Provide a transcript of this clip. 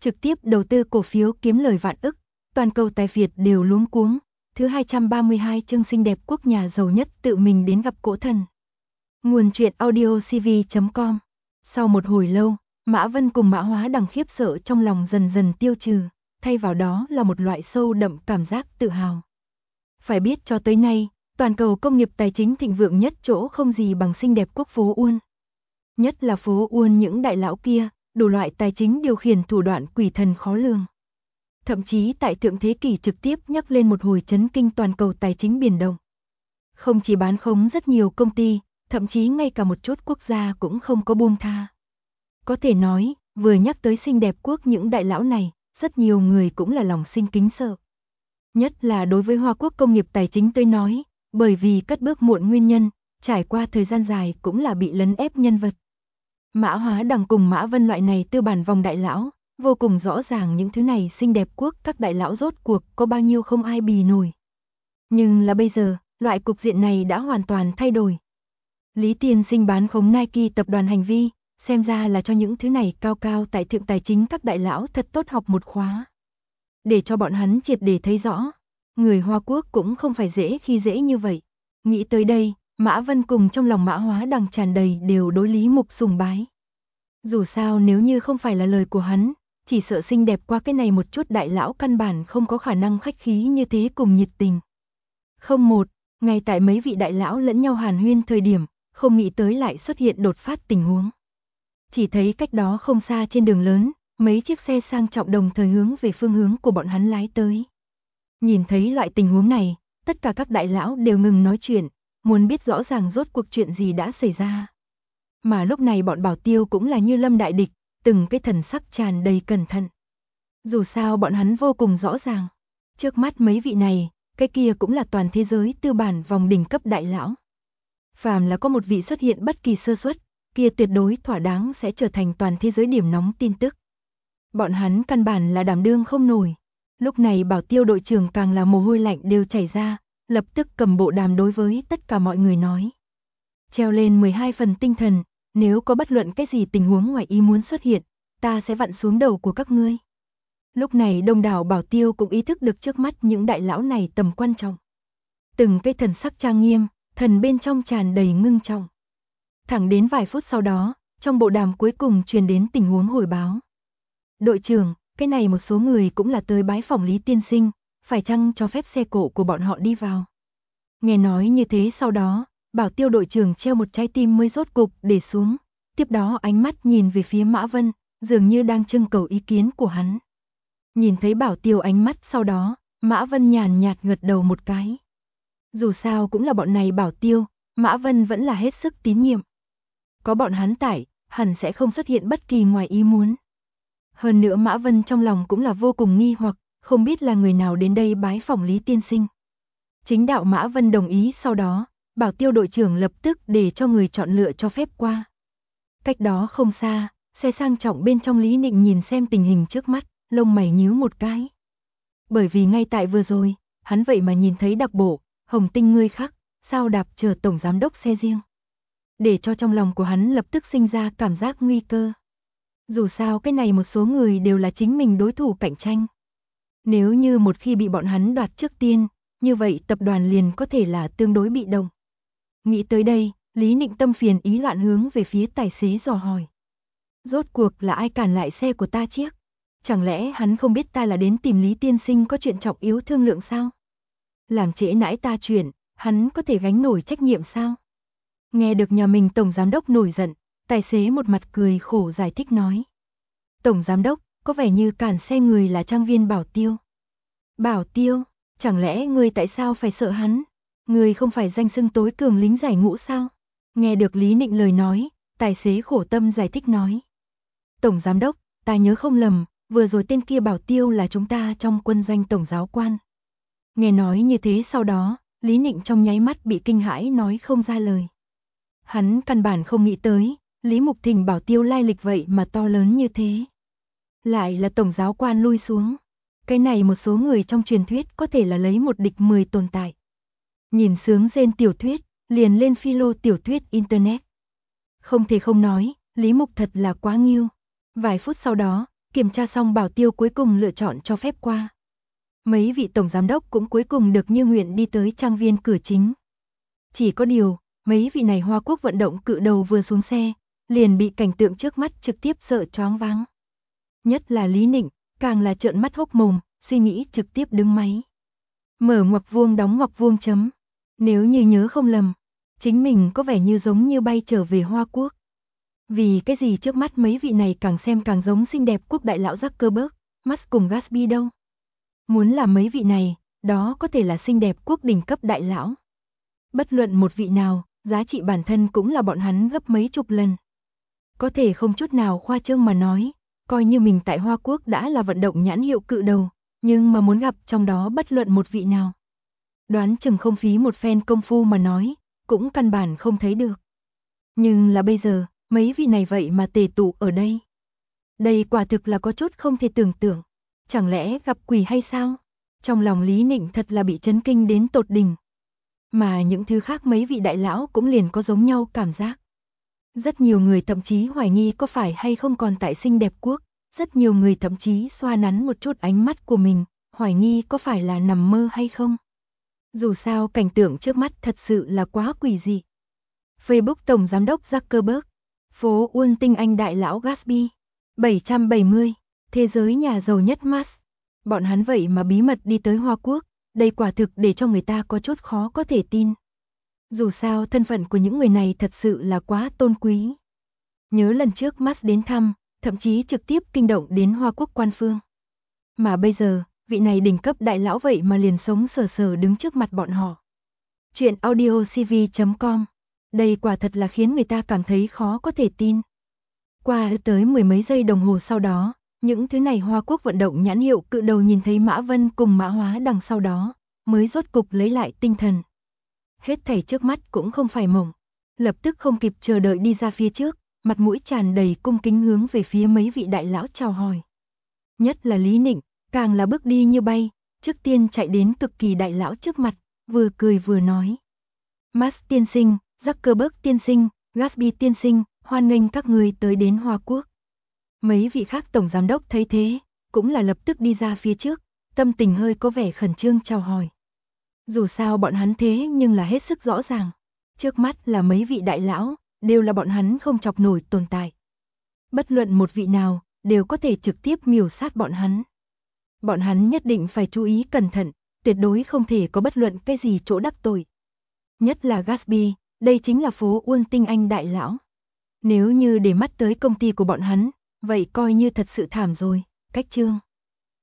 trực tiếp đầu tư cổ phiếu kiếm lời vạn ức, toàn cầu tài Việt đều luống cuống. Thứ 232 chương xinh đẹp quốc nhà giàu nhất tự mình đến gặp cổ thần. Nguồn truyện audio cv.com. Sau một hồi lâu, Mã Vân cùng Mã Hóa Đằng khiếp sợ trong lòng dần dần tiêu trừ, thay vào đó là một loại sâu đậm cảm giác tự hào. Phải biết cho tới nay, toàn cầu công nghiệp tài chính thịnh vượng nhất chỗ không gì bằng xinh đẹp quốc phố Uôn. Nhất là phố Uôn những đại lão kia, đủ loại tài chính điều khiển thủ đoạn quỷ thần khó lường. Thậm chí tại thượng thế kỷ trực tiếp nhắc lên một hồi chấn kinh toàn cầu tài chính biển động. Không chỉ bán khống rất nhiều công ty, thậm chí ngay cả một chút quốc gia cũng không có buông tha. Có thể nói, vừa nhắc tới xinh đẹp quốc những đại lão này, rất nhiều người cũng là lòng sinh kính sợ. Nhất là đối với Hoa Quốc công nghiệp tài chính tới nói, bởi vì cất bước muộn nguyên nhân, trải qua thời gian dài cũng là bị lấn ép nhân vật. Mã Hóa Đằng cùng Mã Vân loại này tư bản vòng đại lão, vô cùng rõ ràng những thứ này xinh đẹp quốc các đại lão rốt cuộc có bao nhiêu không ai bì nổi. Nhưng là bây giờ, loại cục diện này đã hoàn toàn thay đổi. Lý Tiên Sinh bán khống Nike tập đoàn hành vi, xem ra là cho những thứ này cao cao tại thượng tài chính các đại lão thật tốt học một khóa. Để cho bọn hắn triệt để thấy rõ, người Hoa Quốc cũng không phải dễ khi dễ như vậy. Nghĩ tới đây, Mã Vân cùng trong lòng Mã Hóa Đằng tràn đầy đều đối Lý Mục sùng bái. Dù sao nếu như không phải là lời của hắn, chỉ sợ xinh đẹp qua cái này một chút đại lão căn bản không có khả năng khách khí như thế cùng nhiệt tình. Không một, ngay tại mấy vị đại lão lẫn nhau hàn huyên thời điểm, không nghĩ tới lại xuất hiện đột phát tình huống. Chỉ thấy cách đó không xa trên đường lớn, mấy chiếc xe sang trọng đồng thời hướng về phương hướng của bọn hắn lái tới. Nhìn thấy loại tình huống này, tất cả các đại lão đều ngừng nói chuyện, muốn biết rõ ràng rốt cuộc chuyện gì đã xảy ra. Mà lúc này bọn bảo tiêu cũng là như lâm đại địch, từng cái thần sắc tràn đầy cẩn thận. Dù sao bọn hắn vô cùng rõ ràng, trước mắt mấy vị này, cái kia cũng là toàn thế giới tư bản vòng đỉnh cấp đại lão. Phàm là có một vị xuất hiện bất kỳ sơ suất, kia tuyệt đối thỏa đáng sẽ trở thành toàn thế giới điểm nóng tin tức. Bọn hắn căn bản là đảm đương không nổi. Lúc này bảo tiêu đội trưởng càng là mồ hôi lạnh đều chảy ra, lập tức cầm bộ đàm đối với tất cả mọi người nói. Treo lên 12 phần tinh thần, nếu có bất luận cái gì tình huống ngoài ý muốn xuất hiện, ta sẽ vặn xuống đầu của các ngươi. Lúc này đông đảo bảo tiêu cũng ý thức được trước mắt những đại lão này tầm quan trọng. Từng cái thần sắc trang nghiêm, thần bên trong tràn đầy ngưng trọng. Thẳng đến vài phút sau đó, trong bộ đàm cuối cùng truyền đến tình huống hồi báo. Đội trưởng, cái này một số người cũng là tới bái phỏng Lý Tiên Sinh, phải chăng cho phép xe cộ của bọn họ đi vào. Nghe nói như thế sau đó, bảo tiêu đội trưởng treo một trái tim mới rốt cục để xuống, tiếp đó ánh mắt nhìn về phía Mã Vân, dường như đang trưng cầu ý kiến của hắn. Nhìn thấy bảo tiêu ánh mắt sau đó, Mã Vân nhàn nhạt gật đầu một cái. Dù sao cũng là bọn này bảo tiêu, Mã Vân vẫn là hết sức tín nhiệm. Có bọn hắn tại, hẳn sẽ không xuất hiện bất kỳ ngoài ý muốn. Hơn nữa Mã Vân trong lòng cũng là vô cùng nghi hoặc, không biết là người nào đến đây bái phỏng Lý Tiên Sinh. Chính đạo Mã Vân đồng ý sau đó, bảo tiêu đội trưởng lập tức để cho người chọn lựa cho phép qua. Cách đó không xa, xe sang trọng bên trong Lý Nịnh nhìn xem tình hình trước mắt, lông mày nhíu một cái. Bởi vì ngay tại vừa rồi, hắn vậy mà nhìn thấy đặc bộ, hồng tinh ngươi khắc, sao đạp chờ tổng giám đốc xe riêng. Để cho trong lòng của hắn lập tức sinh ra cảm giác nguy cơ. Dù sao cái này một số người đều là chính mình đối thủ cạnh tranh. Nếu như một khi bị bọn hắn đoạt trước tiên, như vậy tập đoàn liền có thể là tương đối bị động. Nghĩ tới đây, Lý Nịnh tâm phiền ý loạn hướng về phía tài xế dò hỏi. Rốt cuộc là ai cản lại xe của ta chiếc? Chẳng lẽ hắn không biết ta là đến tìm Lý Tiên Sinh có chuyện trọng yếu thương lượng sao? Làm trễ nãi ta chuyện, hắn có thể gánh nổi trách nhiệm sao? Nghe được nhà mình tổng giám đốc nổi giận, tài xế một mặt cười khổ giải thích nói. Tổng giám đốc, có vẻ như cản xe người là trang viên Bảo Tiêu. Bảo Tiêu, chẳng lẽ ngươi tại sao phải sợ hắn? Ngươi không phải danh xưng tối cường lính giải ngũ sao? Nghe được Lý Nịnh lời nói, tài xế khổ tâm giải thích nói. Tổng giám đốc, ta nhớ không lầm, vừa rồi tên kia Bảo Tiêu là chúng ta trong quân doanh tổng giáo quan. Nghe nói như thế sau đó, Lý Nịnh trong nháy mắt bị kinh hãi nói không ra lời. Hắn căn bản không nghĩ tới, Lý Mục Thình Bảo Tiêu lai lịch vậy mà to lớn như thế. Lại là tổng giáo quan lui xuống. Cái này một số người trong truyền thuyết có thể là lấy một địch 10 tồn tại. Nhìn sướng rên tiểu thuyết, liền lên philo tiểu thuyết internet. Không thể không nói, Lý Mục thật là quá nghiêu. Vài phút sau đó, Kiểm tra xong bảo tiêu cuối cùng lựa chọn cho phép qua. Mấy vị tổng giám đốc cũng cuối cùng được như nguyện đi tới trang viên cửa chính. Chỉ có điều, mấy vị này Hoa Quốc vận động cự đầu vừa xuống xe, liền bị cảnh tượng trước mắt trực tiếp sợ choáng váng. Nhất là Lý Nịnh, càng là trợn mắt hốc mồm, suy nghĩ trực tiếp đứng máy. Mở ngoặc vuông đóng ngoặc vuông chấm. Nếu như nhớ không lầm, chính mình có vẻ như giống như bay trở về Hoa Quốc. Vì cái gì trước mắt mấy vị này càng xem càng giống xinh đẹp quốc đại lão Zuckerberg, Musk cùng Gatsby đâu. Muốn là mấy vị này, đó có thể là xinh đẹp quốc đỉnh cấp đại lão. Bất luận một vị nào, giá trị bản thân cũng là bọn hắn gấp mấy chục lần. Có thể không chút nào khoa trương mà nói, coi như mình tại Hoa Quốc đã là vận động nhãn hiệu cự đầu, nhưng mà muốn gặp trong đó bất luận một vị nào. Đoán chừng không phí một phen công phu mà nói, cũng căn bản không thấy được. Nhưng là bây giờ, mấy vị này vậy mà tề tụ ở đây. Đây quả thực là có chút không thể tưởng tượng. Chẳng lẽ gặp quỷ hay sao? Trong lòng Lý Nịnh thật là bị chấn kinh đến tột đỉnh. Mà những thứ khác mấy vị đại lão cũng liền có giống nhau cảm giác. Rất nhiều người thậm chí hoài nghi có phải hay không còn tại xinh đẹp quốc. Rất nhiều người thậm chí xoa nắn một chút ánh mắt của mình, hoài nghi có phải là nằm mơ hay không. Dù sao cảnh tượng trước mắt thật sự là quá quỷ dị. Facebook Tổng Giám đốc Zuckerberg, phố Wall tinh anh đại lão Gatsby, 770, thế giới nhà giàu nhất Musk. Bọn hắn vậy mà bí mật đi tới Hoa Quốc, đây quả thực để cho người ta có chút khó có thể tin. Dù sao thân phận của những người này thật sự là quá tôn quý. Nhớ lần trước Musk đến thăm, thậm chí trực tiếp kinh động đến Hoa Quốc quan phương. Mà bây giờ, vị này đỉnh cấp đại lão vậy mà liền sống sờ sờ đứng trước mặt bọn họ. Chuyện audiocv.com. Đây quả thật là khiến người ta cảm thấy khó có thể tin. Qua tới mười mấy giây đồng hồ sau đó, những thứ này Hoa Quốc vận động nhãn hiệu cự đầu nhìn thấy Mã Vân cùng Mã Hóa đằng sau đó, mới rốt cục lấy lại tinh thần. Hết thảy trước mắt cũng không phải mộng, lập tức không kịp chờ đợi đi ra phía trước, mặt mũi tràn đầy cung kính hướng về phía mấy vị đại lão chào hỏi. Nhất là Lý Nịnh, càng là bước đi như bay, trước tiên chạy đến cực kỳ đại lão trước mặt, vừa cười vừa nói. Musk tiên sinh, Zuckerberg tiên sinh, Gatsby tiên sinh, hoan nghênh các người tới đến Hoa Quốc. Mấy vị khác tổng giám đốc thấy thế, cũng là lập tức đi ra phía trước, tâm tình hơi có vẻ khẩn trương chào hỏi. Dù sao bọn hắn thế nhưng là hết sức rõ ràng, trước mắt là mấy vị đại lão, đều là bọn hắn không chọc nổi tồn tại. Bất luận một vị nào, đều có thể trực tiếp miểu sát bọn hắn. Bọn hắn nhất định phải chú ý cẩn thận, tuyệt đối không thể có bất luận cái gì chỗ đắc tội. Nhất là Gatsby, đây chính là phố Wall tinh anh đại lão. Nếu như để mắt tới công ty của bọn hắn, vậy coi như thật sự thảm rồi. Cách chương